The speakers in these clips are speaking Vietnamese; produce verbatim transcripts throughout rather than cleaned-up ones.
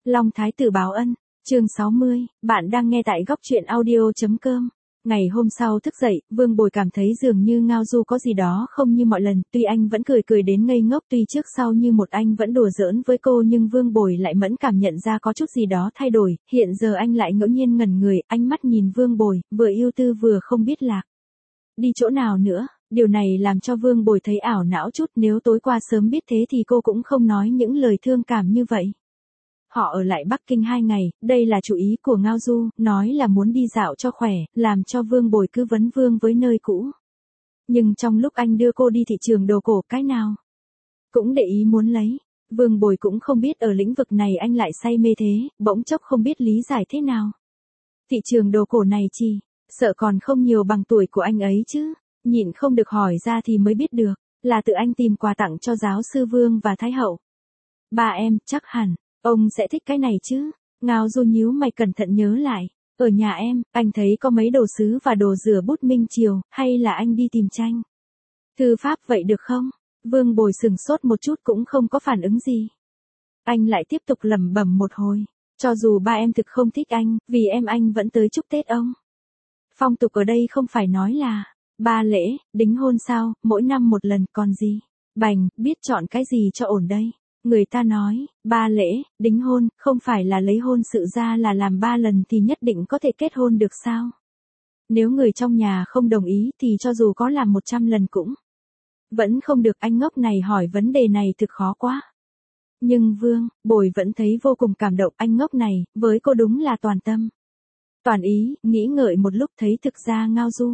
Long Thái tử báo ân, chương sáu mươi, bạn đang nghe tại góc truyện audio.com. Ngày hôm sau thức dậy, Vương Bồi cảm thấy dường như Ngao Du có gì đó không như mọi lần, tuy anh vẫn cười cười đến ngây ngốc, tuy trước sau như một anh vẫn đùa giỡn với cô, nhưng Vương Bồi lại mẫn cảm nhận ra có chút gì đó thay đổi, hiện giờ anh lại ngẫu nhiên ngẩn người, ánh mắt nhìn Vương Bồi, vừa yêu tư vừa không biết lạc. Đi chỗ nào nữa, điều này làm cho Vương Bồi thấy ảo não chút, nếu tối qua sớm biết thế thì cô cũng không nói những lời thương cảm như vậy. Họ ở lại Bắc Kinh hai ngày, đây là chủ ý của Ngao Du, nói là muốn đi dạo cho khỏe, làm cho Vương Bồi cứ vấn vương với nơi cũ. Nhưng trong lúc anh đưa cô đi thị trường đồ cổ cái nào cũng để ý muốn lấy, Vương Bồi cũng không biết ở lĩnh vực này anh lại say mê thế, bỗng chốc không biết lý giải thế nào. Thị trường đồ cổ này chi, sợ còn không nhiều bằng tuổi của anh ấy chứ, nhịn không được hỏi ra thì mới biết được, là tự anh tìm quà tặng cho giáo sư Vương và Thái hậu. Ba em, chắc hẳn ông sẽ thích cái này chứ. Ngao Du nhíu mày cẩn thận nhớ lại. Ở nhà em, anh thấy có mấy đồ sứ và đồ rửa bút Minh Triều, hay là anh đi tìm tranh thư pháp vậy được không? Vương Bồi sừng sốt một chút cũng không có phản ứng gì. Anh lại tiếp tục lẩm bẩm một hồi. Cho dù ba em thực không thích anh, vì em anh vẫn tới chúc Tết ông. Phong tục ở đây không phải nói là ba lễ, đính hôn sao, mỗi năm một lần còn gì. Bành, biết chọn cái gì cho ổn đây. Người ta nói, ba lễ, đính hôn, không phải là lấy hôn sự ra là làm ba lần thì nhất định có thể kết hôn được sao? Nếu người trong nhà không đồng ý thì cho dù có làm một trăm lần cũng vẫn không được. Anh ngốc này hỏi vấn đề này thực khó quá. Nhưng Vương Bồi vẫn thấy vô cùng cảm động, anh ngốc này, với cô đúng là toàn tâm toàn ý, nghĩ ngợi một lúc thấy thực ra Ngao Du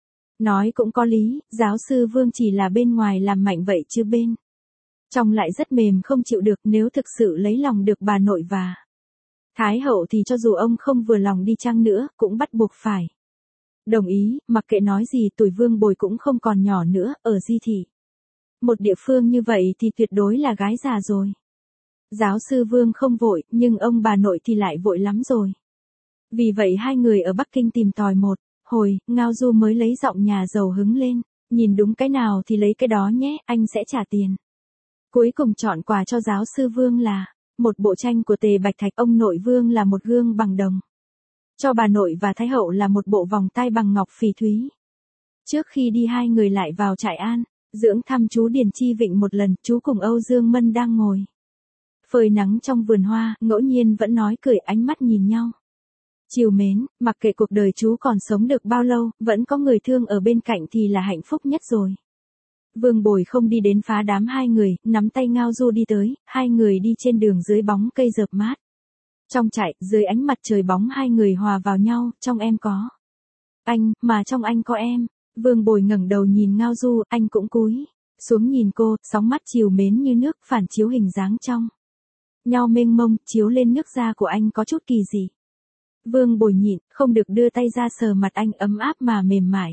nói cũng có lý, giáo sư Vương chỉ là bên ngoài làm mạnh vậy chứ bên trong lại rất mềm không chịu được. Nếu thực sự lấy lòng được bà nội và Thái hậu thì cho dù ông không vừa lòng đi chăng nữa, cũng bắt buộc phải đồng ý, mặc kệ nói gì tuổi Vương Bồi cũng không còn nhỏ nữa, ở Di Thị. Một địa phương như vậy thì tuyệt đối là gái già rồi. Giáo sư Vương không vội, nhưng ông bà nội thì lại vội lắm rồi. Vì vậy hai người ở Bắc Kinh tìm tòi một hồi, Ngao Du mới lấy giọng nhà giàu hứng lên, nhìn đúng cái nào thì lấy cái đó nhé, anh sẽ trả tiền. Cuối cùng chọn quà cho giáo sư Vương là một bộ tranh của Tề Bạch Thạch, ông nội Vương là một gương bằng đồng. Cho bà nội và Thái hậu là một bộ vòng tai bằng ngọc phỉ thúy. Trước khi đi hai người lại vào trại an, dưỡng thăm chú Điền Chi Vịnh một lần, chú cùng Âu Dương Mân đang ngồi phơi nắng trong vườn hoa, ngẫu nhiên vẫn nói cười, ánh mắt nhìn nhau trìu mến, mặc kệ cuộc đời chú còn sống được bao lâu, vẫn có người thương ở bên cạnh thì là hạnh phúc nhất rồi. Vương Bồi không đi đến phá đám hai người, nắm tay Ngao Du đi tới, hai người đi trên đường dưới bóng cây rợp mát. Trong trại, dưới ánh mặt trời bóng hai người hòa vào nhau, trong em có anh, mà trong anh có em. Vương Bồi ngẩng đầu nhìn Ngao Du, anh cũng cúi xuống nhìn cô, sóng mắt trìu mến như nước phản chiếu hình dáng trong nhau mênh mông, chiếu lên nước da của anh có chút kỳ dị. Vương Bồi nhịn, không được đưa tay ra sờ mặt anh, ấm áp mà mềm mại.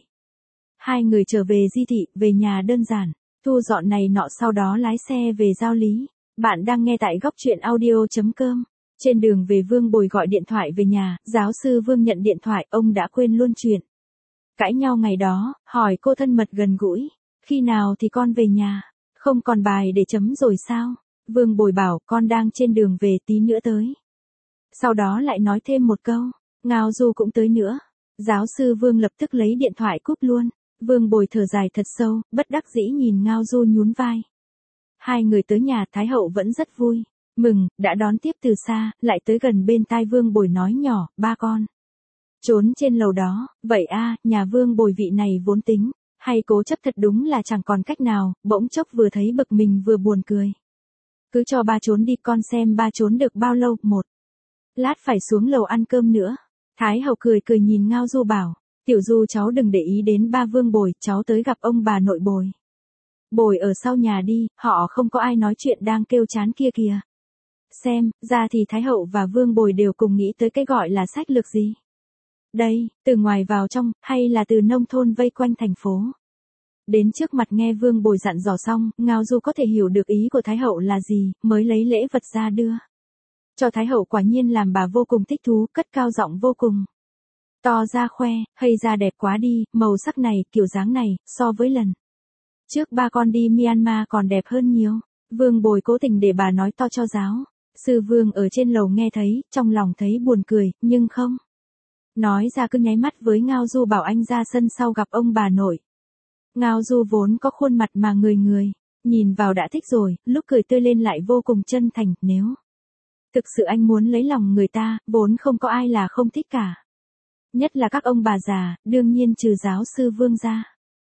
Hai người trở về Di Thị, về nhà đơn giản, thu dọn này nọ sau đó lái xe về Giao Lý. Bạn đang nghe tại góc truyện audio.com. Trên đường về Vương Bồi gọi điện thoại về nhà, giáo sư Vương nhận điện thoại, ông đã quên luôn chuyện cãi nhau ngày đó, hỏi cô thân mật gần gũi, khi nào thì con về nhà, không còn bài để chấm rồi sao? Vương Bồi bảo, con đang trên đường về, tí nữa tới. Sau đó lại nói thêm một câu, Ngao Du cũng tới nữa. Giáo sư Vương lập tức lấy điện thoại cúp luôn. Vương Bồi thở dài thật sâu, bất đắc dĩ nhìn Ngao Du nhún vai. Hai người tới nhà, Thái hậu vẫn rất vui, mừng, đã đón tiếp từ xa, lại tới gần bên tai Vương Bồi nói nhỏ, ba con trốn trên lầu đó. Vậy a, nhà Vương Bồi vị này vốn tính hay cố chấp thật đúng là chẳng còn cách nào, bỗng chốc vừa thấy bực mình vừa buồn cười. Cứ cho ba trốn đi, con xem ba trốn được bao lâu, một lát phải xuống lầu ăn cơm nữa. Thái hậu cười cười nhìn Ngao Du bảo, Tiểu Du cháu đừng để ý đến ba Vương Bồi, cháu tới gặp ông bà nội Bồi. Bồi ở sau nhà đi, họ không có ai nói chuyện đang kêu chán kia kìa. Xem, ra thì Thái hậu và Vương Bồi đều cùng nghĩ tới cái gọi là sách lược gì. Đây, từ ngoài vào trong, hay là từ nông thôn vây quanh thành phố. Đến trước mặt nghe Vương Bồi dặn dò xong, Ngao Du có thể hiểu được ý của Thái hậu là gì, mới lấy lễ vật ra đưa cho Thái hậu, quả nhiên làm bà vô cùng thích thú, cất cao giọng vô cùng to ra khoe, hay da đẹp quá đi, màu sắc này, kiểu dáng này, so với lần trước ba con đi Myanmar còn đẹp hơn nhiều. Vương Bồi cố tình để bà nói to cho giáo Sư vương ở trên lầu nghe thấy, trong lòng thấy buồn cười, nhưng không nói ra, cứ nháy mắt với Ngao Du bảo anh ra sân sau gặp ông bà nội. Ngao Du vốn có khuôn mặt mà người người nhìn vào đã thích rồi, lúc cười tươi lên lại vô cùng chân thành, nếu thực sự anh muốn lấy lòng người ta, vốn không có ai là không thích cả. Nhất là các ông bà già, đương nhiên trừ giáo sư Vương ra.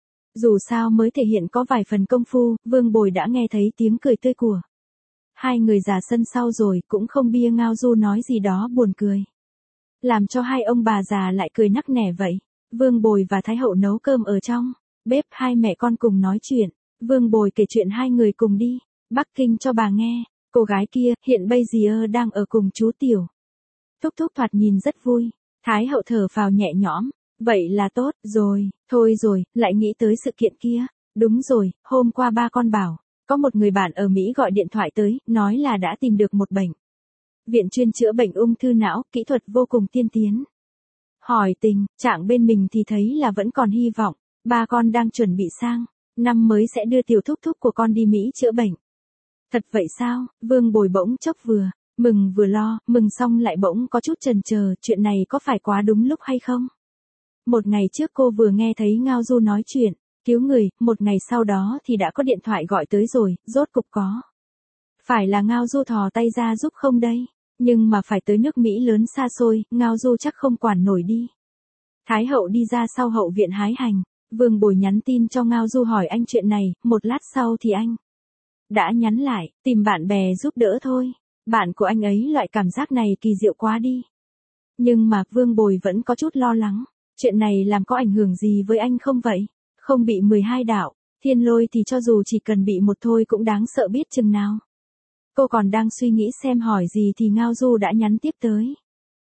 Dù sao mới thể hiện có vài phần công phu, Vương Bồi đã nghe thấy tiếng cười tươi của hai người già sân sau rồi, cũng không bia Ngao Du nói gì đó buồn cười. Làm cho hai ông bà già lại cười nắc nẻ vậy. Vương Bồi và Thái Hậu nấu cơm ở trong bếp, hai mẹ con cùng nói chuyện. Vương Bồi kể chuyện hai người cùng đi Bắc Kinh cho bà nghe. Cô gái kia, hiện bây giờ đang ở cùng chú Tiểu Thúc Thúc, thoạt nhìn rất vui. Thái Hậu thở phào nhẹ nhõm. Vậy là tốt rồi, thôi rồi, lại nghĩ tới sự kiện kia. Đúng rồi, hôm qua ba con bảo, có một người bạn ở Mỹ gọi điện thoại tới, nói là đã tìm được một bệnh viện chuyên chữa bệnh ung thư não, kỹ thuật vô cùng tiên tiến. Hỏi tình trạng bên mình thì thấy là vẫn còn hy vọng. Ba con đang chuẩn bị sang năm mới sẽ đưa Tiểu Thúc Thúc của con đi Mỹ chữa bệnh. Thật vậy sao? Vương Bồi bỗng chốc vừa mừng vừa lo, mừng xong lại bỗng có chút chần chờ, chuyện này có phải quá đúng lúc hay không? Một ngày trước cô vừa nghe thấy Ngao Du nói chuyện cứu người, một ngày sau đó thì đã có điện thoại gọi tới rồi, rốt cục có phải là Ngao Du thò tay ra giúp không đây? Nhưng mà phải tới nước Mỹ lớn xa xôi, Ngao Du chắc không quản nổi đi. Thái Hậu đi ra sau hậu viện hái hành. Vương Bồi nhắn tin cho Ngao Du hỏi anh chuyện này, một lát sau thì anh đã nhắn lại, tìm bạn bè giúp đỡ thôi. Bạn của anh ấy loại cảm giác này kỳ diệu quá đi. Nhưng mà Vương Bồi vẫn có chút lo lắng. Chuyện này làm có ảnh hưởng gì với anh không vậy? Không bị mười hai đạo thiên lôi thì cho dù chỉ cần bị một thôi cũng đáng sợ biết chừng nào. Cô còn đang suy nghĩ xem hỏi gì thì Ngao Du đã nhắn tiếp tới.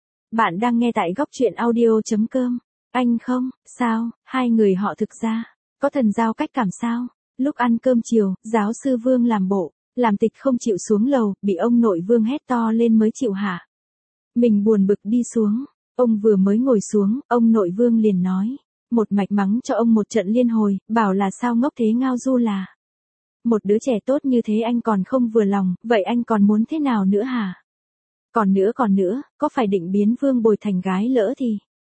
Bạn đang nghe tại góc truyện audio.com. Anh không, sao, hai người họ thực ra có thần giao cách cảm sao? Lúc ăn cơm chiều, giáo sư Vương làm bộ làm tịch không chịu xuống lầu, bị ông nội Vương hét to lên mới chịu hạ. Mình buồn bực đi xuống. Ông vừa mới ngồi xuống, ông nội Vương liền nói một mạch mắng cho ông một trận liên hồi, bảo là sao ngốc thế, Ngao Du là một đứa trẻ tốt như thế anh còn không vừa lòng, vậy anh còn muốn thế nào nữa hả? Còn nữa còn nữa, có phải định biến Vương Bồi thành gái lỡ thì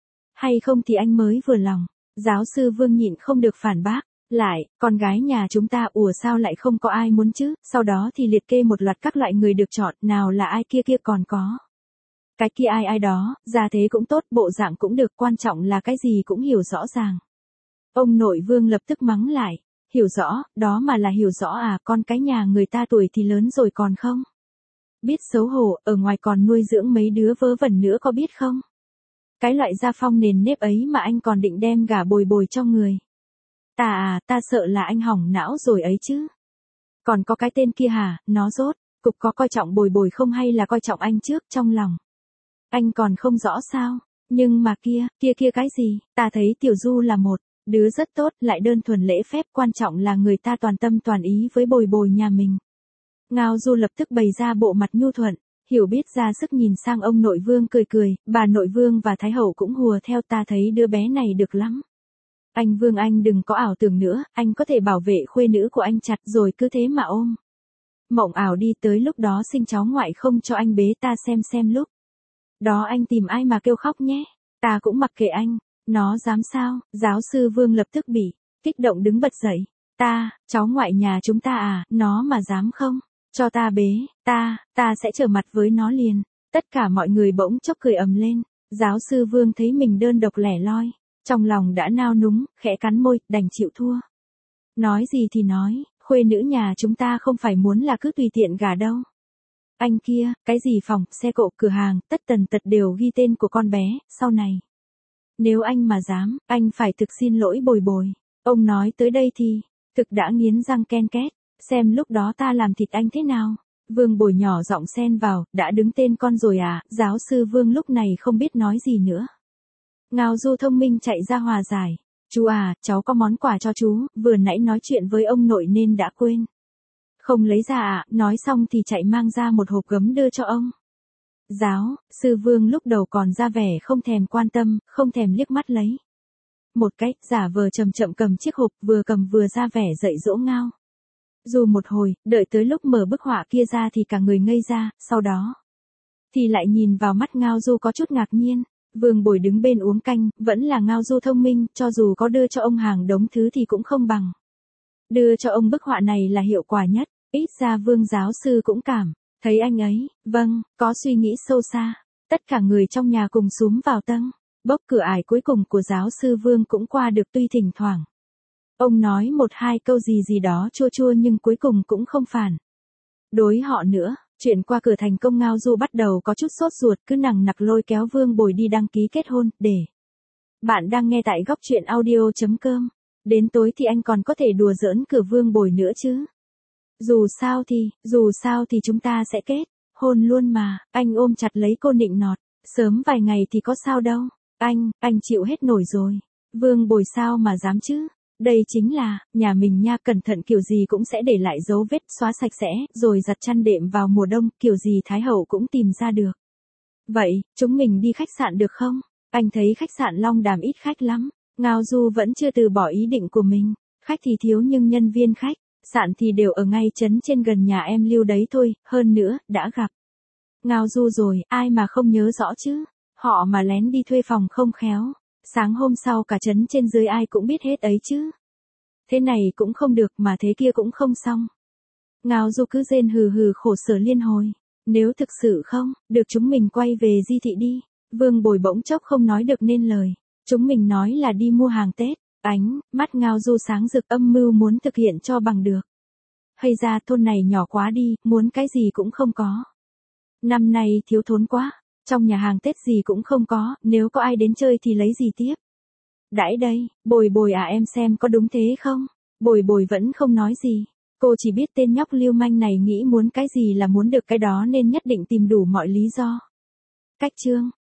hay không thì anh mới vừa lòng. Giáo sư Vương nhịn không được phản bác lại, con gái nhà chúng ta ủa sao lại không có ai muốn chứ? Sau đó thì liệt kê một loạt các loại người được chọn, nào là ai kia kia còn có cái kia ai ai đó, gia thế cũng tốt, bộ dạng cũng được, quan trọng là cái gì cũng hiểu rõ ràng. Ông nội Vương lập tức mắng lại, hiểu rõ, đó mà là hiểu rõ à, con cái nhà người ta tuổi thì lớn rồi còn không biết xấu hổ, ở ngoài còn nuôi dưỡng mấy đứa vớ vẩn nữa có biết không? Cái loại gia phong nền nếp ấy mà anh còn định đem gả Bồi Bồi cho người ta à, ta sợ là anh hỏng não rồi ấy chứ. Còn có cái tên kia hả, nó rốt cục có coi trọng Bồi Bồi không hay là coi trọng anh trước, trong lòng anh còn không rõ sao? Nhưng mà kia, kia kia cái gì? Ta thấy Tiểu Du là một đứa rất tốt, lại đơn thuần lễ phép, quan trọng là người ta toàn tâm toàn ý với Bồi Bồi nhà mình. Ngao Du lập tức bày ra bộ mặt nhu thuận, hiểu biết ra sức nhìn sang ông nội Vương cười cười, bà nội Vương và Thái Hậu cũng hùa theo, ta thấy đứa bé này được lắm. Anh Vương anh đừng có ảo tưởng nữa, anh có thể bảo vệ khuê nữ của anh chặt rồi cứ thế mà ôm mộng ảo đi, tới lúc đó sinh cháu ngoại không cho anh bế ta xem xem lúc đó anh tìm ai mà kêu khóc nhé. Ta cũng mặc kệ anh, nó dám sao? Giáo sư Vương lập tức bị kích động đứng bật dậy. Ta, cháu ngoại nhà chúng ta à, nó mà dám không cho ta bế, ta, ta sẽ trở mặt với nó liền. Tất cả mọi người bỗng chốc cười ầm lên. Giáo sư Vương thấy mình đơn độc lẻ loi, trong lòng đã nao núng, khẽ cắn môi, đành chịu thua. Nói gì thì nói, khuê nữ nhà chúng ta không phải muốn là cứ tùy tiện gả đâu. Anh kia, cái gì phòng, xe cộ, cửa hàng, tất tần tật đều ghi tên của con bé, sau này nếu anh mà dám, anh phải thực xin lỗi Bồi Bồi. Ông nói tới đây thì thực đã nghiến răng ken két, xem lúc đó ta làm thịt anh thế nào. Vương Bồi nhỏ giọng xen vào, đã đứng tên con rồi à? Giáo sư Vương lúc này không biết nói gì nữa. Ngao Du thông minh chạy ra hòa giải. Chú à, cháu có món quà cho chú, vừa nãy nói chuyện với ông nội nên đã quên không lấy ra ạ. À, nói xong thì chạy mang ra một hộp gấm đưa cho ông. Giáo sư Vương lúc đầu còn ra vẻ không thèm quan tâm, không thèm liếc mắt lấy một cách, giả vờ chậm chậm cầm chiếc hộp, vừa cầm vừa ra vẻ dạy dỗ Ngao Dù một hồi, đợi tới lúc mở bức họa kia ra thì cả người ngây ra, sau đó thì lại nhìn vào mắt Ngao Du có chút ngạc nhiên. Vương Bồi đứng bên uống canh, vẫn là Ngao Du thông minh, cho dù có đưa cho ông hàng đống thứ thì cũng không bằng đưa cho ông bức họa này là hiệu quả nhất. Ít ra Vương giáo sư cũng cảm thấy anh ấy, vâng, có suy nghĩ sâu xa. Tất cả người trong nhà cùng xúm vào tâng bốc cửa ải cuối cùng của giáo sư Vương cũng qua được, tuy thỉnh thoảng ông nói một hai câu gì gì đó chua chua nhưng cuối cùng cũng không phản đối họ nữa. Chuyện qua cửa thành công, Ngao Du bắt đầu có chút sốt ruột, cứ nằng nặc lôi kéo Vương Bồi đi đăng ký kết hôn, để. Bạn đang nghe tại góc truyện audio chấm com. Đến tối thì anh còn có thể đùa giỡn cửa Vương Bồi nữa chứ. Dù sao thì, dù sao thì chúng ta sẽ kết hôn luôn mà. Anh ôm chặt lấy cô nịnh nọt. Sớm vài ngày thì có sao đâu. Anh, anh chịu hết nổi rồi. Vương Bồi sao mà dám chứ. Đây chính là, nhà mình nha, cẩn thận kiểu gì cũng sẽ để lại dấu vết, xóa sạch sẽ, rồi giặt chăn đệm vào mùa đông, kiểu gì Thái Hậu cũng tìm ra được. Vậy, chúng mình đi khách sạn được không? Anh thấy khách sạn Long Đàm ít khách lắm. Ngao Du vẫn chưa từ bỏ ý định của mình. Khách thì thiếu nhưng nhân viên khách sạn thì đều ở ngay trấn trên gần nhà em Lưu đấy thôi, hơn nữa, đã gặp Ngao Du rồi, ai mà không nhớ rõ chứ. Họ mà lén đi thuê phòng không khéo, sáng hôm sau cả trấn trên dưới ai cũng biết hết ấy chứ. Thế này cũng không được mà thế kia cũng không xong. Ngao Du cứ rên hừ hừ khổ sở liên hồi. Nếu thực sự không được chúng mình quay về Di Thị đi. Vương Bồi bỗng chốc không nói được nên lời. Chúng mình nói là đi mua hàng Tết. Ánh mắt Ngao Du sáng rực, âm mưu muốn thực hiện cho bằng được. Hay ra thôn này nhỏ quá đi, muốn cái gì cũng không có. Năm nay thiếu thốn quá. Trong nhà hàng Tết gì cũng không có, nếu có ai đến chơi thì lấy gì tiếp. Đãi đây, Bồi Bồi à, em xem có đúng thế không? Bồi Bồi vẫn không nói gì. Cô chỉ biết tên nhóc lưu manh này nghĩ muốn cái gì là muốn được cái đó nên nhất định tìm đủ mọi lý do. Cách chương